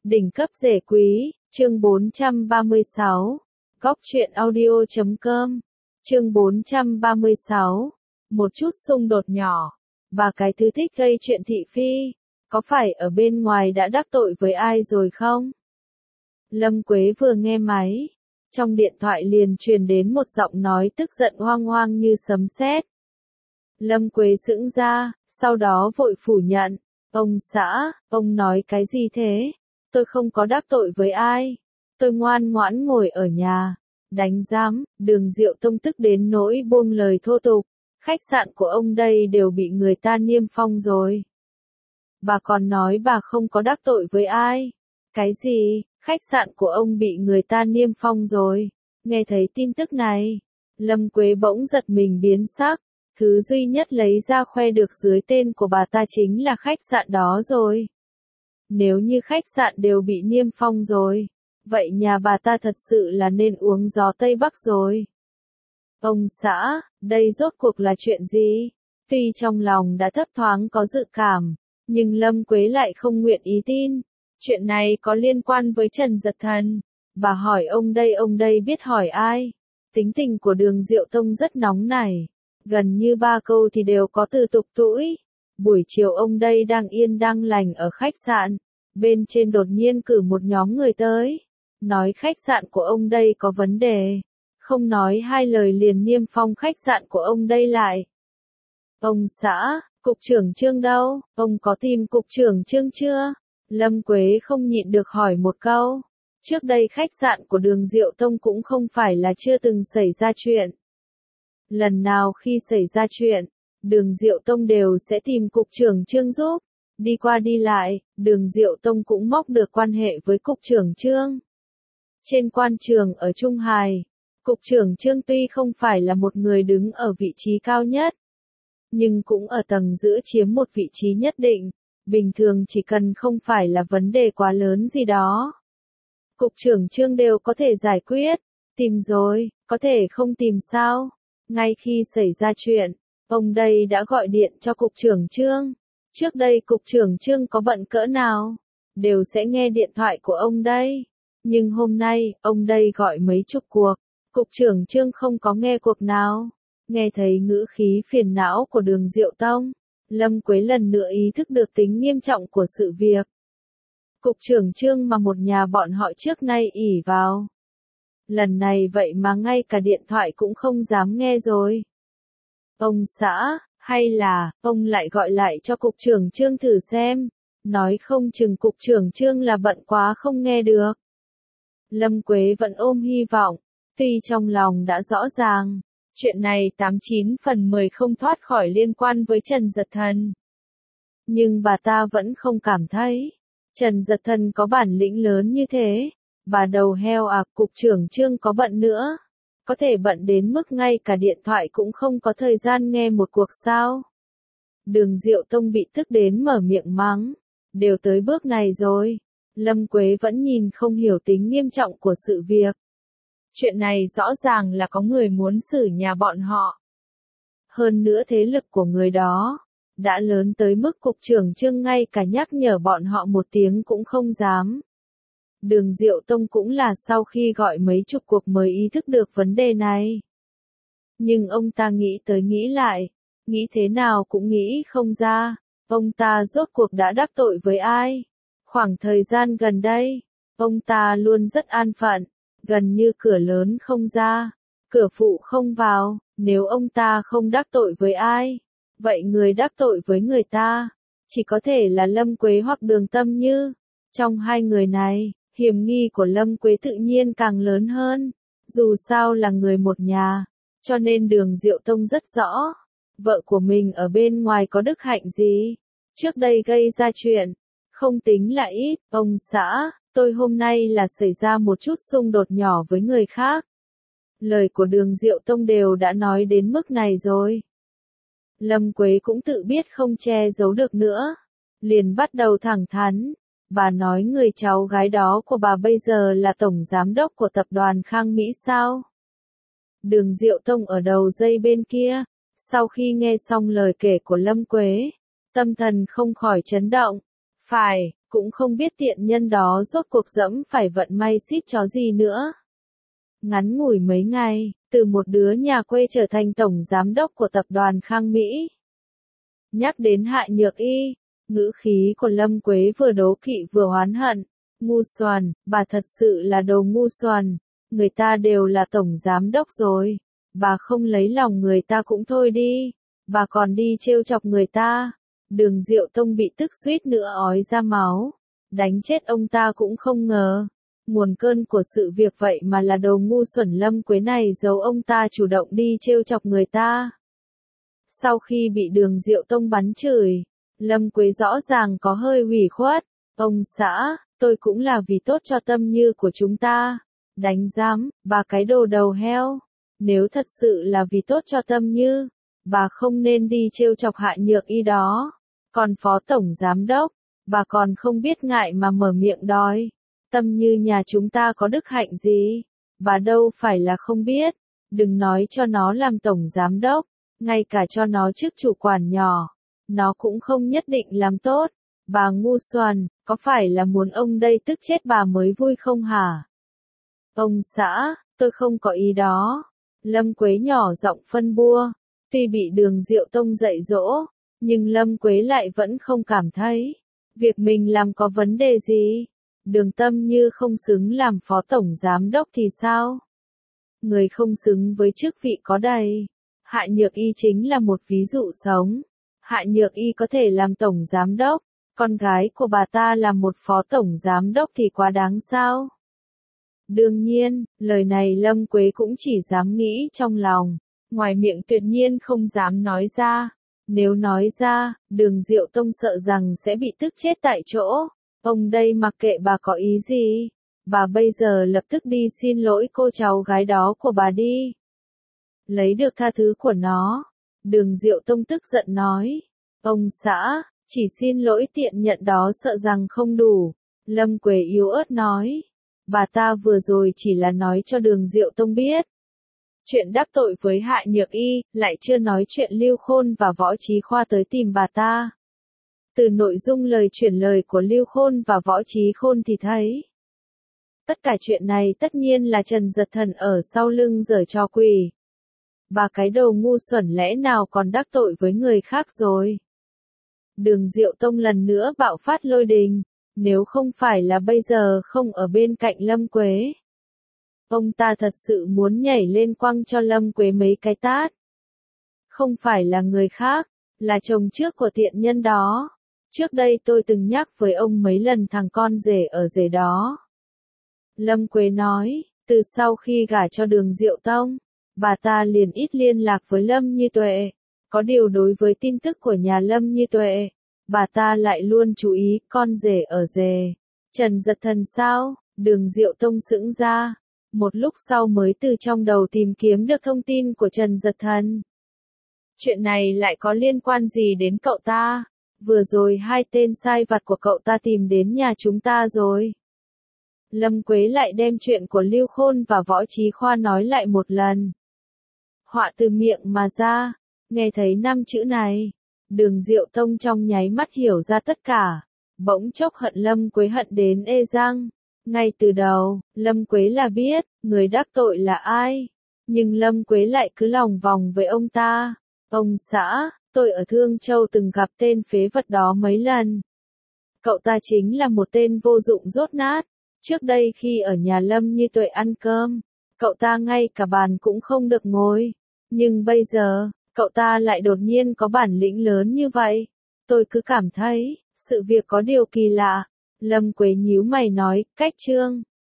Đỉnh cấp rẻ quý, chương 436. Góc truyện audio.com. Chương 436. Một chút xung đột nhỏ. Và cái thứ thích gây chuyện thị phi. Có phải ở bên ngoài đã đắc tội với ai rồi không? Lâm Quế vừa nghe máy. Trong điện thoại liền truyền đến một giọng nói tức giận hoang hoang như sấm sét. Lâm Quế sững ra, sau đó vội phủ nhận. Ông xã, ông nói cái gì thế? Tôi không có đắc tội với ai. Tôi ngoan ngoãn ngồi ở nhà. Đánh giám, Đường Diệu Tông tức đến nỗi buông lời thô tục. Khách sạn của ông đây đều bị người ta niêm phong rồi. Bà còn nói bà không có đắc tội với ai. Cái gì? Khách sạn của ông bị người ta niêm phong rồi. Nghe thấy tin tức này, Lâm Quế bỗng giật mình biến sắc. Thứ duy nhất lấy ra khoe được dưới tên của bà ta chính là khách sạn đó rồi. Nếu như khách sạn đều bị niêm phong rồi, vậy nhà bà ta thật sự là nên uống gió Tây Bắc rồi. Ông xã, đây rốt cuộc là chuyện gì? Tuy trong lòng đã thấp thoáng có dự cảm, nhưng Lâm Quế lại không nguyện ý tin. Chuyện này có liên quan với Trần Dật Thần. Bà hỏi ông đây biết hỏi ai? Tính tình của Đường Diệu Tông rất nóng nảy. Gần như 3 câu thì đều có từ tục tũi. Buổi chiều ông đây đang yên đang lành ở khách sạn. Bên trên đột nhiên cử một nhóm người tới. Nói khách sạn của ông đây có vấn đề. Không nói hai lời liền niêm phong khách sạn của ông đây lại. Ông xã, cục trưởng Trương đâu? Ông có tìm cục trưởng Trương chưa? Lâm Quế không nhịn được hỏi một câu. Trước đây khách sạn của Đường Diệu Tông cũng không phải là chưa từng xảy ra chuyện. Lần nào khi xảy ra chuyện, Đường Diệu Tông đều sẽ tìm cục trưởng Trương giúp. Đi qua đi lại, Đường Diệu Tông cũng móc được quan hệ với cục trưởng Trương. Trên quan trường ở Trung Hải, cục trưởng Trương tuy không phải là một người đứng ở vị trí cao nhất, nhưng cũng ở tầng giữa chiếm một vị trí nhất định. Bình thường chỉ cần không phải là vấn đề quá lớn gì đó, cục trưởng Trương đều có thể giải quyết. Tìm rồi, có thể không tìm sao? Ngay khi xảy ra chuyện, ông đây đã gọi điện cho cục trưởng Trương. Trước đây cục trưởng Trương có bận cỡ nào, đều sẽ nghe điện thoại của ông đây. Nhưng hôm nay, ông đây gọi mấy chục cuộc, cục trưởng Trương không có nghe cuộc nào. Nghe thấy ngữ khí phiền não của Đường Diệu Tông, Lâm Quế lần nữa ý thức được tính nghiêm trọng của sự việc. Cục trưởng Trương mà một nhà bọn họ trước nay ỷ vào. Lần này vậy mà ngay cả điện thoại cũng không dám nghe rồi. Ông xã, hay là, ông lại gọi lại cho cục trưởng Trương thử xem. Nói không chừng cục trưởng Trương là bận quá không nghe được. Lâm Quế vẫn ôm hy vọng, tuy trong lòng đã rõ ràng. Chuyện này 89 phần 10 không thoát khỏi liên quan với Trần Dật Thần. Nhưng bà ta vẫn không cảm thấy Trần Dật Thần có bản lĩnh lớn như thế. Bà đầu heo à, cục trưởng Trương có bận nữa. Có thể bận đến mức ngay cả điện thoại cũng không có thời gian nghe một cuộc sao. Đường Diệu Tông bị tức đến mở miệng mắng. Đều tới bước này rồi. Lâm Quế vẫn nhìn không hiểu tính nghiêm trọng của sự việc. Chuyện này rõ ràng là có người muốn xử nhà bọn họ. Hơn nữa thế lực của người đó đã lớn tới mức cục trưởng Trương ngay cả nhắc nhở bọn họ một tiếng cũng không dám. Đường Diệu Tông cũng là sau khi gọi mấy chục cuộc mới ý thức được vấn đề này. Nhưng ông ta nghĩ tới nghĩ lại, nghĩ thế nào cũng nghĩ không ra, ông ta rốt cuộc đã đắc tội với ai. Khoảng thời gian gần đây, ông ta luôn rất an phận, gần như cửa lớn không ra, cửa phụ không vào. Nếu ông ta không đắc tội với ai, vậy người đắc tội với người ta chỉ có thể là Lâm Quế hoặc Đường Tâm Như. Trong hai người này, hiểm nghi của Lâm Quế tự nhiên càng lớn hơn. Dù sao là người một nhà, cho nên Đường Diệu Tông rất rõ, vợ của mình ở bên ngoài có đức hạnh gì. Trước đây gây ra chuyện, không tính là ít. Ông xã, tôi hôm nay là xảy ra một chút xung đột nhỏ với người khác. Lời của Đường Diệu Tông đều đã nói đến mức này rồi. Lâm Quế cũng tự biết không che giấu được nữa. Liền bắt đầu thẳng thắn. Bà nói người cháu gái đó của bà bây giờ là tổng giám đốc của tập đoàn Khang Mỹ sao? Đường Diệu Tông ở đầu dây bên kia, sau khi nghe xong lời kể của Lâm Quế, tâm thần không khỏi chấn động. Phải, cũng không biết tiện nhân đó rốt cuộc dẫm phải vận may xít chó gì nữa. Ngắn ngủi mấy ngày, từ một đứa nhà quê trở thành tổng giám đốc của tập đoàn Khang Mỹ. Nhắc đến Hạ Nhược Y, ngữ khí của Lâm Quế vừa đố kỵ vừa oán hận. Ngu xuẩn, bà thật sự là đồ ngu xuẩn. Người ta đều là tổng giám đốc rồi. Bà không lấy lòng người ta cũng thôi đi. Bà còn đi trêu chọc người ta. Đường Diệu Tông bị tức suýt nữa ói ra máu. Đánh chết ông ta cũng không ngờ. Nguồn cơn của sự việc vậy mà là đồ ngu xuẩn Lâm Quế này giấu ông ta chủ động đi trêu chọc người ta. Sau khi bị Đường Diệu Tông bắn chửi, Lâm Quế rõ ràng có hơi ủy khuất. Ông xã, tôi cũng là vì tốt cho Tâm Như của chúng ta. Đánh giám, bà cái đồ đầu heo. Nếu thật sự là vì tốt cho Tâm Như, bà không nên đi trêu chọc Hạ Nhược Y đó. Còn phó tổng giám đốc, bà còn không biết ngại mà mở miệng đòi. Tâm Như nhà chúng ta có đức hạnh gì? Bà đâu phải là không biết. Đừng nói cho nó làm tổng giám đốc, ngay cả cho nó chức chủ quản nhỏ, nó cũng không nhất định làm tốt. Bà ngu xuẩn, có phải là muốn ông đây tức chết bà mới vui không hả? Ông xã, tôi không có ý đó. Lâm Quế nhỏ giọng phân bua. Tuy bị Đường Diệu Tông dạy dỗ, nhưng Lâm Quế lại vẫn không cảm thấy việc mình làm có vấn đề gì. Đường Tâm Như không xứng làm phó tổng giám đốc thì sao? Người không xứng với chức vị có đầy. Hạ Nhược Y chính là một ví dụ sống. Hạ Nhược Y có thể làm tổng giám đốc, con gái của bà ta làm một phó tổng giám đốc thì quá đáng sao? Đương nhiên, lời này Lâm Quế cũng chỉ dám nghĩ trong lòng, ngoài miệng tuyệt nhiên không dám nói ra. Nếu nói ra, Đường Diệu Tông sợ rằng sẽ bị tức chết tại chỗ. Ông đây mặc kệ bà có ý gì, bà bây giờ lập tức đi xin lỗi cô cháu gái đó của bà đi. Lấy được tha thứ của nó. Đường Diệu Tông tức giận nói. Ông xã, chỉ xin lỗi tiện nhận đó sợ rằng không đủ. Lâm Quế yếu ớt nói. Bà ta vừa rồi chỉ là nói cho Đường Diệu Tông biết chuyện đắc tội với Hạ Nhược Y, lại chưa nói chuyện Lưu Khôn và Võ Chí Khoa tới tìm bà ta. Từ nội dung lời chuyển lời của Lưu Khôn và Võ Chí Khôn thì thấy, tất cả chuyện này tất nhiên là Trần Giật Thần ở sau lưng giở trò quỷ. Bà cái đồ ngu xuẩn lẽ nào còn đắc tội với người khác rồi. Đường Diệu Tông lần nữa bạo phát lôi đình, nếu không phải là bây giờ không ở bên cạnh Lâm Quế. Ông ta thật sự muốn nhảy lên quăng cho Lâm Quế mấy cái tát. Không phải là người khác, là chồng trước của tiện nhân đó. Trước đây tôi từng nhắc với ông mấy lần thằng con rể ở rể đó. Lâm Quế nói, từ sau khi gả cho Đường Diệu Tông, bà ta liền ít liên lạc với Lâm Như Tuệ. Có điều đối với tin tức của nhà Lâm Như Tuệ, bà ta lại luôn chú ý con rể ở rể. Trần Giật Thần sao? Đường Diệu Tông sững ra. Một lúc sau mới từ trong đầu tìm kiếm được thông tin của Trần Giật Thần. Chuyện này lại có liên quan gì đến cậu ta? Vừa rồi hai tên sai vặt của cậu ta tìm đến nhà chúng ta rồi. Lâm Quế lại đem chuyện của Lưu Khôn và Võ Chí Khoa nói lại một lần. Họa từ miệng mà ra, nghe thấy 5 chữ này. Đường Diệu Tông trong nháy mắt hiểu ra tất cả. Bỗng chốc hận Lâm Quế hận đến ê răng. Ngay từ đầu, Lâm Quế là biết, người đắc tội là ai. Nhưng Lâm Quế lại cứ lòng vòng với ông ta. Ông xã, tôi ở Thương Châu từng gặp tên phế vật đó mấy lần. Cậu ta chính là một tên vô dụng dốt nát. Trước đây khi ở nhà Lâm Như Tuệ ăn cơm, cậu ta ngay cả bàn cũng không được ngồi. Nhưng bây giờ, cậu ta lại đột nhiên có bản lĩnh lớn như vậy. Tôi cứ cảm thấy, sự việc có điều kỳ lạ. Lâm Quế nhíu mày nói, cách Trương.